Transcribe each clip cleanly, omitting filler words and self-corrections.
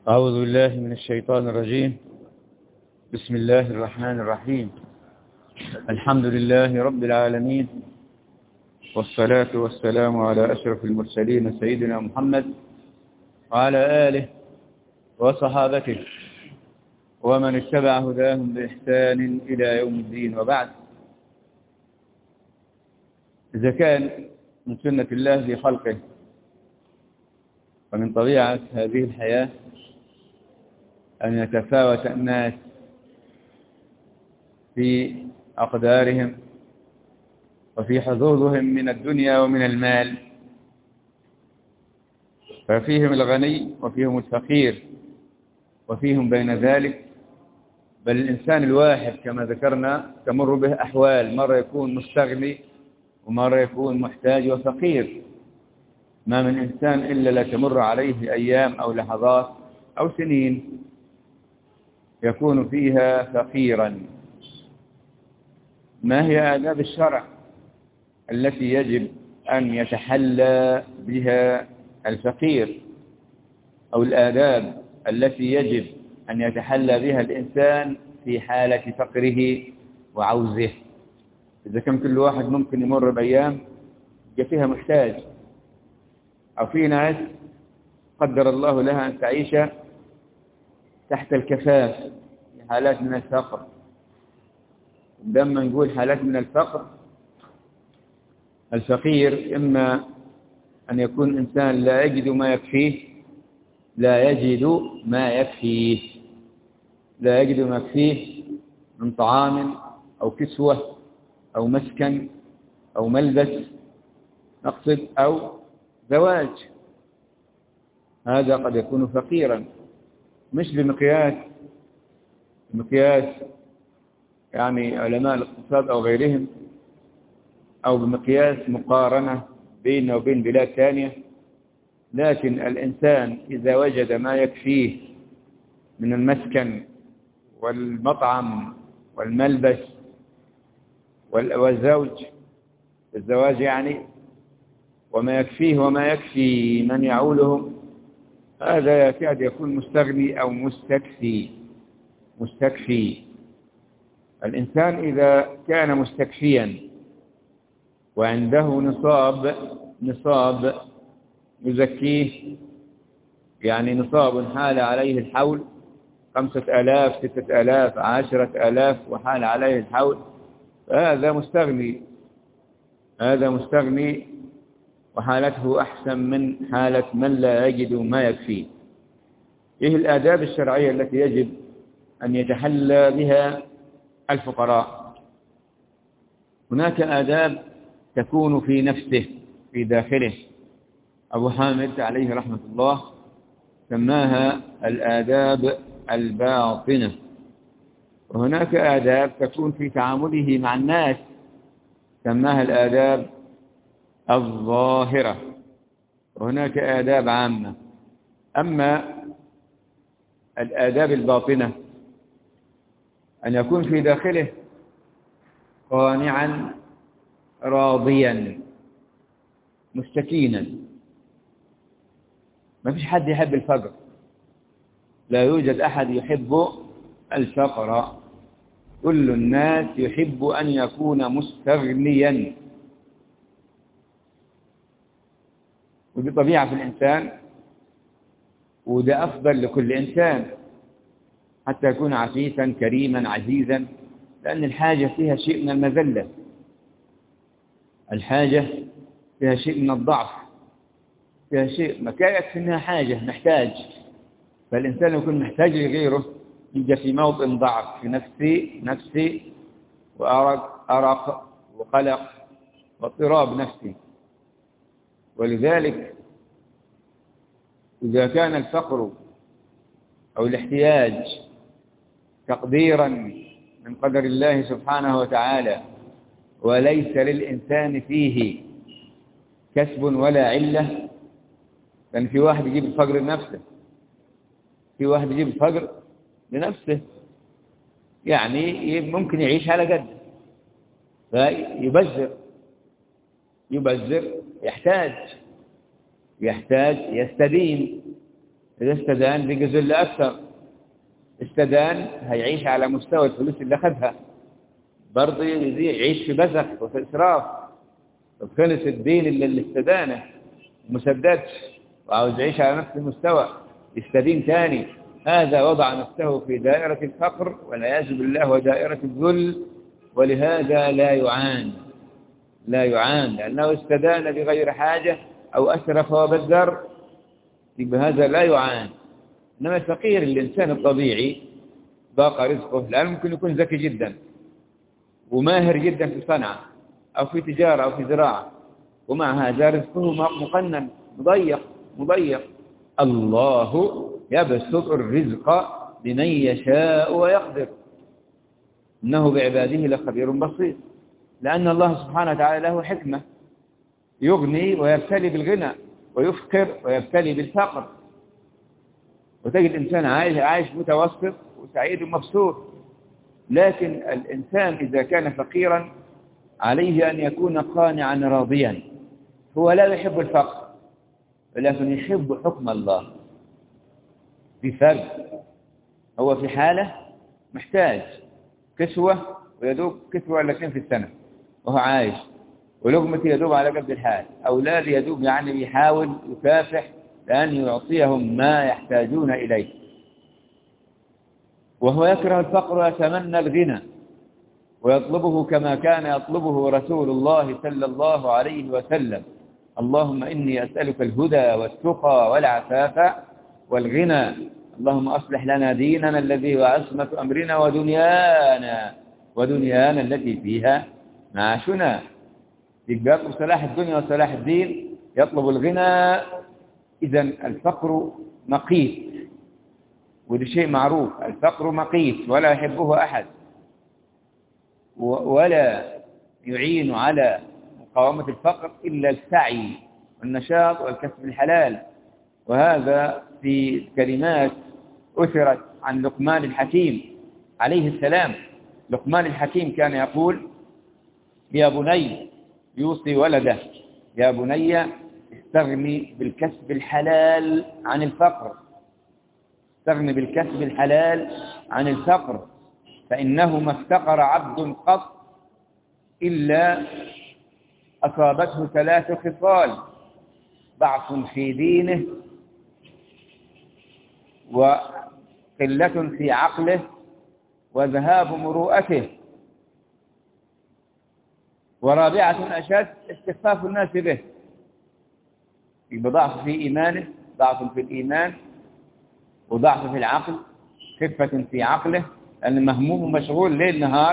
أعوذ بالله من الشيطان الرجيم. بسم الله الرحمن الرحيم. الحمد لله رب العالمين، والصلاة والسلام على أشرف المرسلين سيدنا محمد وعلى آله وصحابته ومن اتبع هداهم بإحسان إلى يوم الدين. وبعد، إذا كان من سنة الله في خلقه ومن طبيعة هذه الحياة أن يتفاوت الناس في أقدارهم وفي حظوظهم من الدنيا ومن المال، ففيهم الغني وفيهم الفقير وفيهم بين ذلك، بل الإنسان الواحد كما ذكرنا تمر به أحوال، مرة يكون مستغني ومرة يكون محتاج وفقير. ما من إنسان إلا لا تمر عليه أيام أو لحظات أو سنين يكون فيها فقيرا. ما هي آداب الشرع التي يجب أن يتحلى بها الفقير، أو الآداب التي يجب أن يتحلى بها الإنسان في حالة فقره وعوزه؟ إذا كان كل واحد ممكن يمر بأيام فيها محتاج، أو في ناس قدر الله لها أن تعيش تحت الكفاف في حالات من الفقر. لما نقول حالات من الفقر، الفقير إما أن يكون إنسان لا يجد ما يكفيه، لا يجد ما يكفيه من طعام أو كسوة أو مسكن أو ملبس نقصد أو زواج. هذا قد يكون فقيرا، مش بمقياس يعني علماء الاقتصاد أو غيرهم، أو بمقياس مقارنة بينه وبين بلاد ثانية، لكن الإنسان إذا وجد ما يكفيه من المسكن والمطعم والملبس والزواج يعني، وما يكفيه وما يكفي من يعولهم، هذا يكاد يكون مستغني أو مستكفي. الإنسان إذا كان مستكفيا وعنده نصاب يزكيه، يعني نصاب حال عليه الحول 5000 6000 10,000 وحال عليه الحول، فهذا مستغني وحالته أحسن من حالة من لا يجد ما يكفيه. إيه الآداب الشرعية التي يجب أن يتحلى بها الفقراء؟ هناك آداب تكون في نفسه في داخله، أبو حامد عليه رحمة الله سماها الآداب الباطنة، وهناك آداب تكون في تعامله مع الناس سماها الآداب الظاهرة، وهناك آداب عامة. أما الآداب الباطنة أن يكون في داخله قانعا راضيا مستكينا. ما فيش حد يحب الفقر، لا يوجد أحد يحب الفقر، كل الناس يحب أن يكون مستغنيا، ودي طبيعة في الإنسان، وده أفضل لكل إنسان حتى يكون عفيفا كريما عزيزا، لأن الحاجة فيها شيء من المذلة، الحاجة فيها شيء من الضعف، فيها شيء ما كان يكفي إنها حاجة محتاج، فالإنسان يكون محتاج لغيره يجي في موطن ضعف في نفسي وأرق وقلق واضطراب نفسي. ولذلك إذا كان الفقر أو الاحتياج تقديرا من قدر الله سبحانه وتعالى، وليس للإنسان فيه كسب ولا علة، لأن في واحد يجيب الفقر لنفسه، في واحد يجيب الفقر لنفسه، يعني ممكن يعيش على قد، فيبذر، يحتاج، يستدين إذا استدان بيجزل أكثر. استدان هيعيش على مستوى الفلوس اللي أخذها، برضه يعيش في بذخ وفي إسراف. وخلص الدين اللي استدانه مسددش وعاوز يعيش على نفس المستوى، يستدين تاني. هذا وضع نفسه في دائرة الفقر والعياذ بالله ودائرة الذل، ولهذا لا يعان لأنه استدان بغير حاجة أو أسرف وبذر، بهذا لا يعان. إنما الفقير الإنسان الطبيعي ضاق رزقه، لأنه ممكن يكون ذكي جدا وماهر جدا في صنعة أو في تجارة أو في زراعة، ومع هذا رزقه مقنن مضيق. الله يبسط الرزق لمن يشاء ويقدر، إنه بعباده لخبير بصير. لأن الله سبحانه وتعالى له حكمة، يغني ويبتلي بالغنى، ويفقر ويبتلي بالفقر. وتجد إنسان عايش متوسط وسعيد ومبسوط. لكن الإنسان إذا كان فقيرا عليه أن يكون قانعا راضيا. هو لا يحب الفقر ولكن يحب حكم الله. في فرق، هو في حالة محتاج كسوة ويدوب كسوة ولا 2 في السنة وهو عايش، ولقمة يدوب على قد الحال، أولاد يدوب يعني يحاول يكافح لأن يعطيهم ما يحتاجون إليه، وهو يكره الفقر ويتمنى الغنى ويطلبه كما كان يطلبه رسول الله صلى الله عليه وسلم. اللهم إني أسألك الهدى والتقى والعفاف والغنى. اللهم أصلح لنا ديننا الذي هو عصمة أمرنا ودنيانا التي فيها معاشنا. يطلب صلاح الدنيا وصلاح الدين، يطلب الغنى. إذن الفقر مقيت، وده شيء معروف. الفقر مقيت ولا يحبه أحد، ولا يعين على مقاومة الفقر إلا السعي والنشاط والكسب الحلال. وهذا في كلمات أثرت عن لقمان الحكيم عليه السلام. لقمان الحكيم كان يقول: يا بني، يوصي ولده: يا بني استغني بالكسب الحلال عن الفقر، استغني بالكسب الحلال عن الفقر، فإنه ما افتقر عبد قط إلا أصابته 3 خصال: ضعف في دينه، وقلة في عقله، وذهاب مروءته، ورابعة أشد استخفاف الناس به. يبقى ضعف في إيمانه، ضعف في الإيمان، وضعف في العقل، خفة في عقله لأن مهموم ومشغول ليل نهار،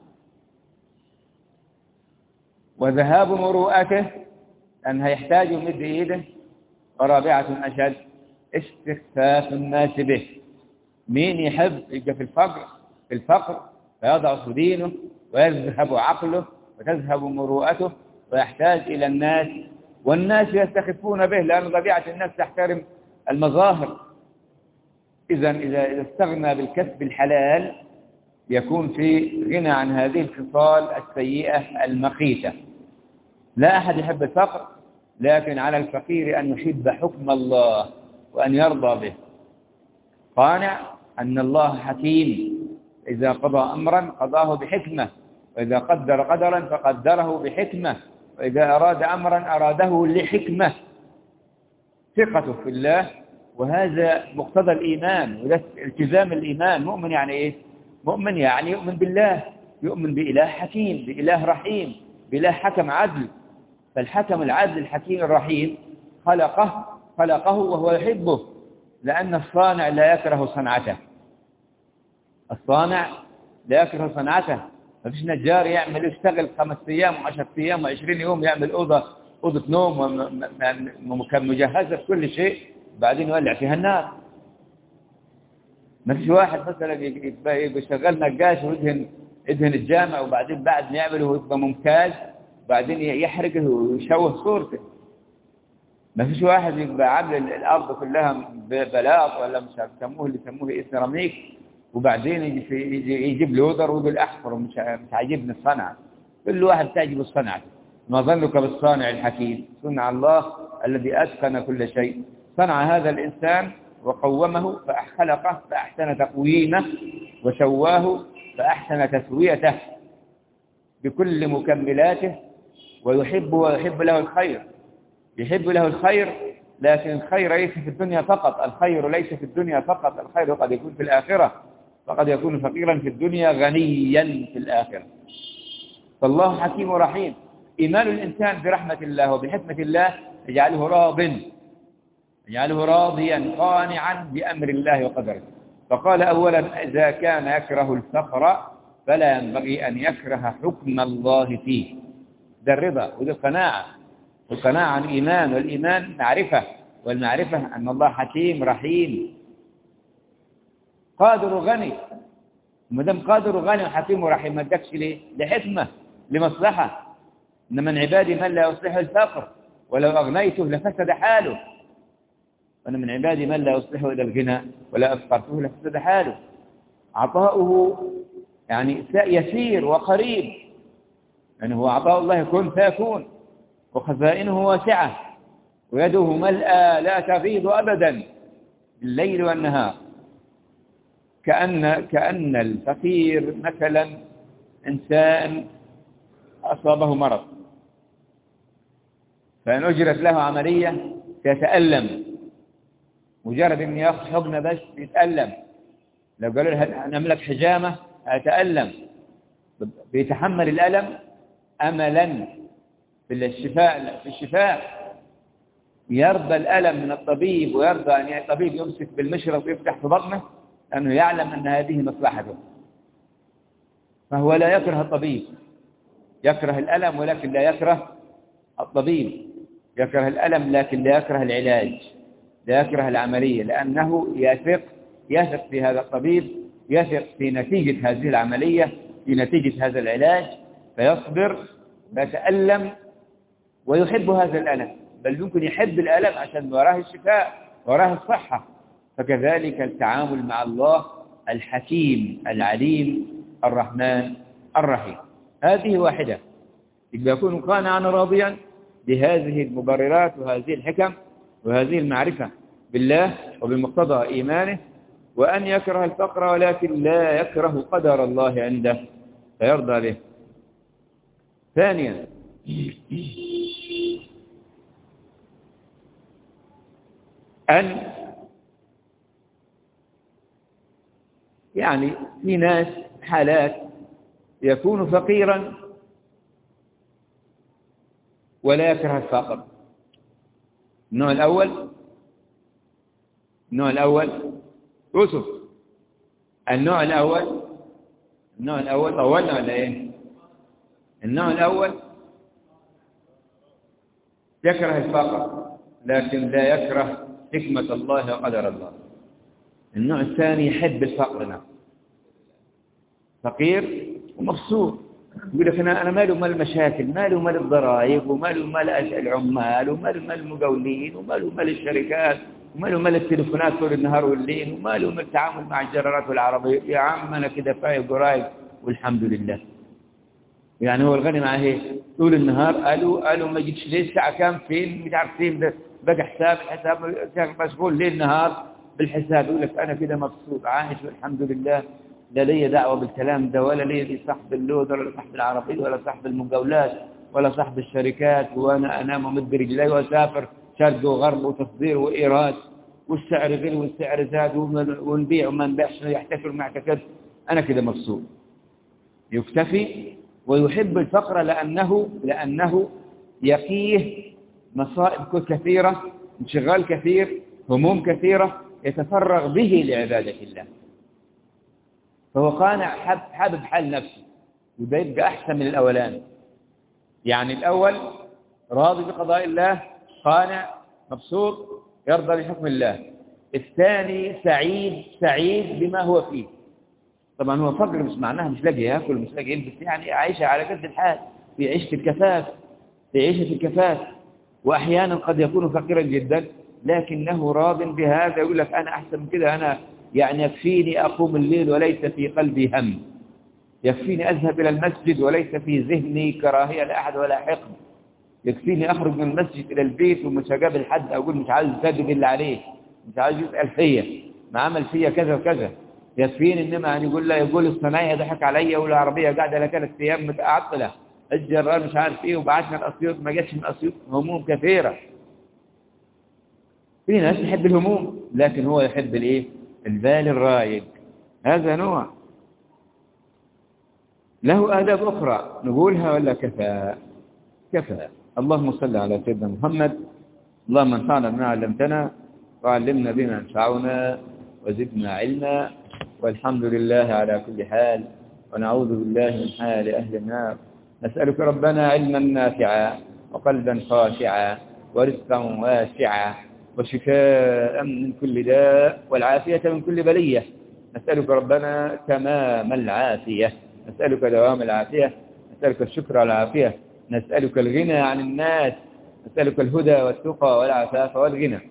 وذهاب مروءته لأنه يحتاج يمد إيده، ورابعة أشد استخفاف الناس به. مين يحب يبقى في الفقر فيضعف دينه ويذهب عقله وتذهب مروءته ويحتاج إلى الناس، والناس يستخفون به لأن طبيعة الناس تحترم المظاهر. إذا استغنى بالكسب الحلال يكون في غنى عن هذه الخصال السيئة المخيفة. لا أحد يحب الفقر، لكن على الفقير أن يحب حكم الله وأن يرضى به، قانع أن الله حكيم، إذا قضى أمرا قضاه بحكمة، وإذا قدر قدرا فقدره بحكمة، وإذا أراد أمرا أراده لحكمة. ثقته في الله، وهذا مقتضى الإيمان، وده التزام الإيمان. مؤمن يعني إيه؟ مؤمن يعني يؤمن بالله، يؤمن بإله حكيم، بإله رحيم، بإله حكم عدل. فالحكم العدل الحكيم الرحيم خلقه وهو يحبه، لأن الصانع لا يكره صنعته. الصانع لا يكره صنعته. ما فيش نجار يشتغل 5 أيام و10 أيام و20 يوم يعمل أوضة نوم مجهزة بكل شيء، بعدين يولع فيها النار. ما فيش واحد مثلا يبقى شغال نقاش ويدهن الجامع، وبعدين بعد ما يعمله ويبقى ممتاز بعدين يحرقه ويشوه صورته. ما فيش واحد يبقى عامل الأرض كلها بلاط ولا مش عارف اللي يسموه سيراميك، وبعدين يجيب لودر ويقول أحفر ومش عاجبني الصنعة. كل واحد تعجب الصنعة. ما ظنك بالصانع الحكيم؟ صنع الله الذي أتقن كل شيء. صنع هذا الإنسان وقومه فخلقه فأحسن تقويمه وسواه فأحسن تسويته بكل مكملاته، ويحب له الخير، يحب له الخير، لكن الخير ليس في الدنيا فقط، الخير ليس في الدنيا فقط، الخير قد يكون في الآخرة، فقد يكون فقيرا في الدنيا غنيا في الآخرة. فالله حكيم رحيم. إيمان الإنسان برحمة الله وبحكمة الله يجعله راضيا قانعا بأمر الله وقدره. فقال أولا إذا كان يكره الفقر فلا ينبغي أن يكره حكم الله فيه. ده الرضا وده القناعة، القناعة عن إيمان، والإيمان معرفة، والمعرفة أن الله حكيم رحيم قادر غني. مدام قادر غني وحكيم ورحيم ما ادكش ليه؟ لحكمة، لمصلحة. إن من عبادي من لا يصلح الفقر ولو أغنيته لفسد حاله، وأن من عبادي من لا يصلحه إلى الغنى ولا أفقرته لفسد حاله. عطاؤه يعني يسير وقريب، يعني هو عطاء الله يكون فيكون، وخزائنه واسعة، ويده ملأى لا تغيض أبدا بالليل والنهار. كأن الفقير مثلا إنسان أصابه مرض، فإن أجرت له عملية يتألم، مجرد أن يأخذ حقنة بس يتألم، لو قالوا له نعمل لك حجامة يتألم، بيتحمل الألم أملا في الشفاء. يرضى الألم من الطبيب، ويرضى أن الطبيب يمسك بالمشرط ويفتح في بطنه، لأنه يعلم أن هذه مصلحته. فهو لا يكره الطبيب، يكره الألم ولكن لا يكره الطبيب، يكره الألم لكن لا يكره العلاج، لا يكره العملية، لأنه يثق في هذا الطبيب، يثق في نتيجة هذه العملية، في نتيجة هذا العلاج، فيصبر ويتألم ويحب هذا الألم، بل يمكن يحب الألم عشان وراه الشفاء، وراه الصحة. فكذلك التعامل مع الله الحكيم العليم الرحمن الرحيم. هذه واحدة، يكون قانعا راضيا بهذه المبررات وهذه الحكم وهذه المعرفة بالله وبمقتضى إيمانه، وأن يكره الفقر ولكن لا يكره قدر الله عنده فيرضى به. ثانيا أن يعني في ناس حالات يكون فقيرا ولا يكره الفقر. النوع الأول يوسف، النوع الأول طولنا ولا إيه؟ النوع الأول يكره الفقر لكن لا يكره حكمة الله وقدر الله. النوع الثاني يحب الفقر، نعم، فقير ومبسوط، يقول لك أنا ماله مال المشاكل، ماله مال الضرائب، وماله مال العمال، وماله مال المقاولين، وماله مال الشركات، وماله مال التليفونات طول النهار والليل، وماله مال التعامل مع الجرارات والعربية. يا عم أنا كده فايق ورايق والحمد لله. يعني هو الغني معاه ايه؟ طول النهار قالوا ما جيتش ليه، الساعة كام، فين، مش عارف فين، بقى الحساب مشغول ليل نهار بالحساب. يقول لك أنا كده مبسوط عايش والحمد لله، لا لي دعوة بالكلام ده، ولا لي صاحب اللود، ولا صاحب العربية، ولا صاحب المقاولات، ولا صاحب الشركات، وأنا أنام ومد رجلي وأسافر شرق وغرب وتصدير وإيراد، والسعر غير والسعر زاد، ونبيع وما نبيعش، يحتفل ما اعتكد. أنا كده مبسوط، يكتفي ويحب الفقر لأنه يقيه مصائب كثيرة، انشغال كثير، هموم كثيرة يتفرغ به لعبادة الله. فهو قانع، حابب حال نفسه، وده يبقى أحسن من الأولان. يعني الأول راضي بقضاء الله، قانع مبسوط يرضى بحكم الله. الثاني سعيد بما هو فيه. طبعا هو فقر مش معناها مش لاقي ياكل، مش لاقي يلبس، يعني عايشة على قد الحال، في عيشة الكفاف، وأحيانا قد يكون فقيرا جدا لكنه راض بهذا، يقول لك أنا أحسن من كده، أنا يعني يكفيني أقوم الليل وليس في قلبي هم، يكفيني أذهب إلى المسجد وليس في ذهني كراهية لأحد ولا حقد، يكفيني أخرج من المسجد إلى البيت ومش هقابل حد أقول مش عايز أسجد إلا عليه، مش عايز يسأل فيا، ما عمل فيا كذا وكذا، يكفيني إنما أن يقول الصنايعي ضحك عليا، والعربية قاعدة لها 3 أيام متعطلة، الجرار مش عارف إيه، وبعتنا الأسيوط ما جاتش من أسيوط. هموم كثيرة. في ناس يحب الهموم، لكن هو يحب الإيه؟ البال الرايق. هذا نوع له آداب أخرى نقولها ولا كفى؟ كفى. اللهم صل على سيدنا محمد. اللهم انفعنا بما علمتنا وعلمنا بما ينفعنا وزدنا علما، والحمد لله على كل حال، ونعوذ بالله من حال أهل النار. نسألك ربنا علما نافعا وقلبا خاشعا ورزقا واسعا وشفاء من كل داء والعافية من كل بلية. نسألك ربنا تمام العافية، نسألك دوام العافية، نسألك الشكر على العافية، نسألك الغنى عن الناس، نسألك الهدى والتقى والعفاف والغنى،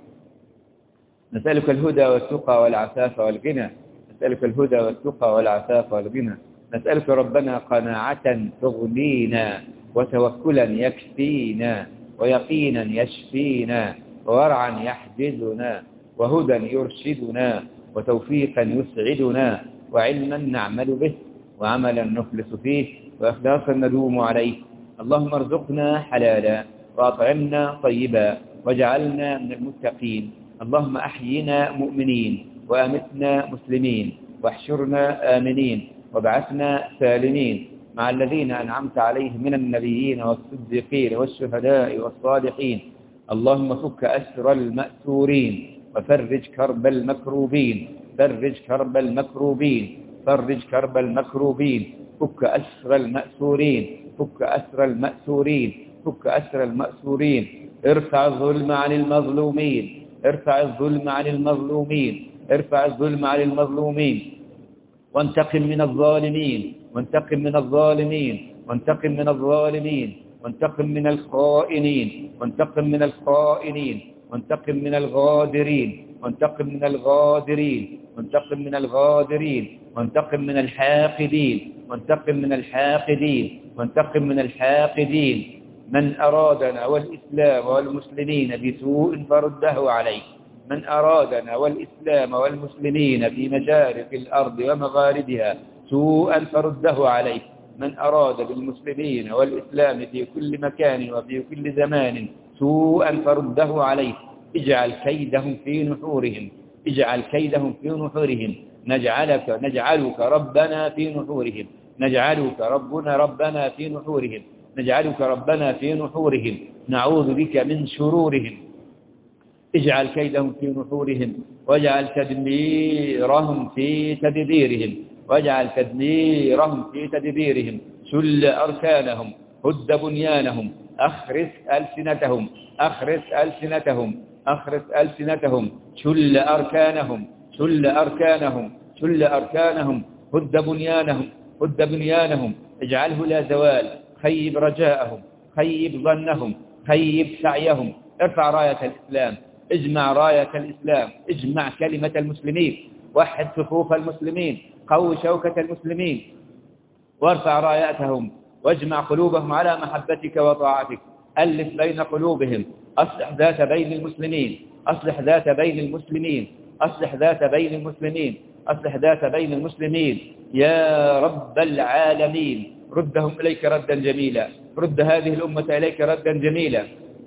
نسألك الهدى والتقى والعفاف والغنى، نسألك الهدى والتقى والعفاف والغنى. نسألك ربنا قناعة تغنينا، وتوكلا يكفينا، ويقينا يشفينا، وورعا يحجزنا، وهدى يرشدنا، وتوفيقا يسعدنا، وعلما نعمل به، وعملا نخلص فيه، وإخلاصا ندوم عليه. اللهم ارزقنا حلالا، وأطعمنا طيبا، واجعلنا من المتقين. اللهم أحينا مؤمنين، وأمتنا مسلمين، واحشرنا آمنين، وابعثنا سالمين مع الذين أنعمت عليهم من النبيين والصديقين والشهداء والصالحين. اللهم فك أسر المأسورين، وفرج كرب المكروبين، فرج كرب المكروبين، فرج كرب المكروبين. فك أسر المأسورين، فك أسر المأسورين، فك أسر المأسورين. ارفع الظلم عن المظلومين، ارفع الظلم عن المظلومين، ارفع الظلم عن المظلومين. وانتقم من الظالمين، وانتقم من الظالمين، وانتقم من الظالمين، وانتقم من الخائنين، وانتقم من الخائنين، وانتقم من الغادرين، وانتقم من الغادرين، وانتقم من الغادرين، وانتقم من الحاقدين، وانتقم من الحاقدين، وانتقم من الحاقدين. من أرادنا والإسلام والمسلمين بسوء فرده عليه، من أرادنا والإسلام والمسلمين في مشارق الأرض ومغاربها سوءا فرده عليه، من أراد بالمسلمين والإسلام في كل مكان وفي كل زمان سوءا فرده عليه. اجعل كيدهم في نحورهم، اجعل كيدهم في نحورهم. نجعلك ربنا في نحورهم، نجعلك ربنا في نحورهم، نجعلك ربنا في نحورهم. نعوذ بك من شرورهم. اجعل كيدهم في نحورهم، واجعل تدميرهم في تدبيرهم، واجعل تدميرهم في تدبيرهم. شل أركانهم، هد بنيانهم، أخرس ألسنتهم، أخرس ألسنتهم، أخرس ألسنتهم. شل أركانهم، شل أركانهم، شل أركانهم. هد بنيانهم، هد بنيانهم. اجعله لا زوال. خيب رجاءهم، خيب ظنهم، خيب سعيهم. ارفع راية الإسلام، اجمع راية الإسلام، اجمع كلمة المسلمين، وحد صفوف المسلمين، قوي شوكة المسلمين، وارفع راياتهم، واجمع قلوبهم على محبتك وطاعتك. ألف بين قلوبهم، أصلح ذات بين المسلمين، أصلح ذات بين المسلمين، أصلح ذات بين المسلمين، أصلح ذات بين المسلمين. يا رب العالمين، ردهم إليك ردا جميلا، رد هذه الأمة إليك ردا جميلا.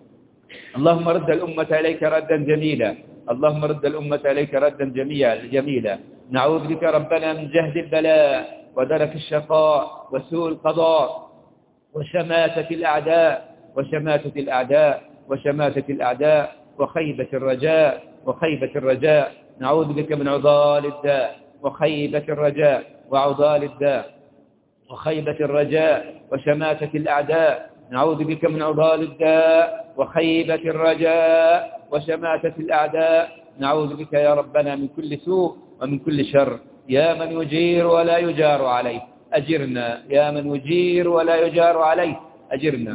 اللهم رد الأمة إليك ردا جميلا، اللهم رد الأمة إليك ردا جميلا. نعوذ بك ربنا من جهد البلاء ودرك الشقاء وسوء القضاء وشماتة الأعداء، وشماتة الأعداء، وشماتة الأعداء، وخيبة الرجاء، وخيبة الرجاء. نعوذ بك من عضال الداء وخيبة الرجاء، وعضال الداء وخيبة الرجاء، وشماتة الأعداء. نعوذ بك من عضال الداء وخيبة الرجاء، وشماتة الأعداء. نعوذ بك يا ربنا من كل سوء ومن كل شر. يا من يجير ولا يجار عليه أجرنا، يا من يجير ولا يجار عليه أجرنا،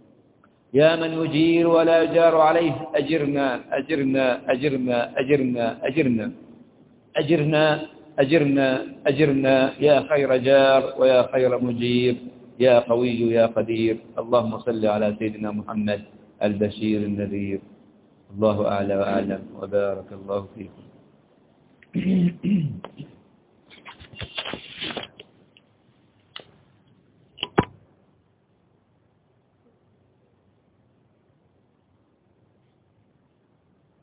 يا من يجير ولا يجار عليه أجرنا، أجرنا، أجرنا، أجرنا، أجرنا، أجرنا، أجرنا، أجرنا يا خير جار ويا خير مجير، يا قوي يا قدير. اللهم صل على سيدنا محمد البشير النذير. الله أعلى وأعلم، وبارك الله فيكم.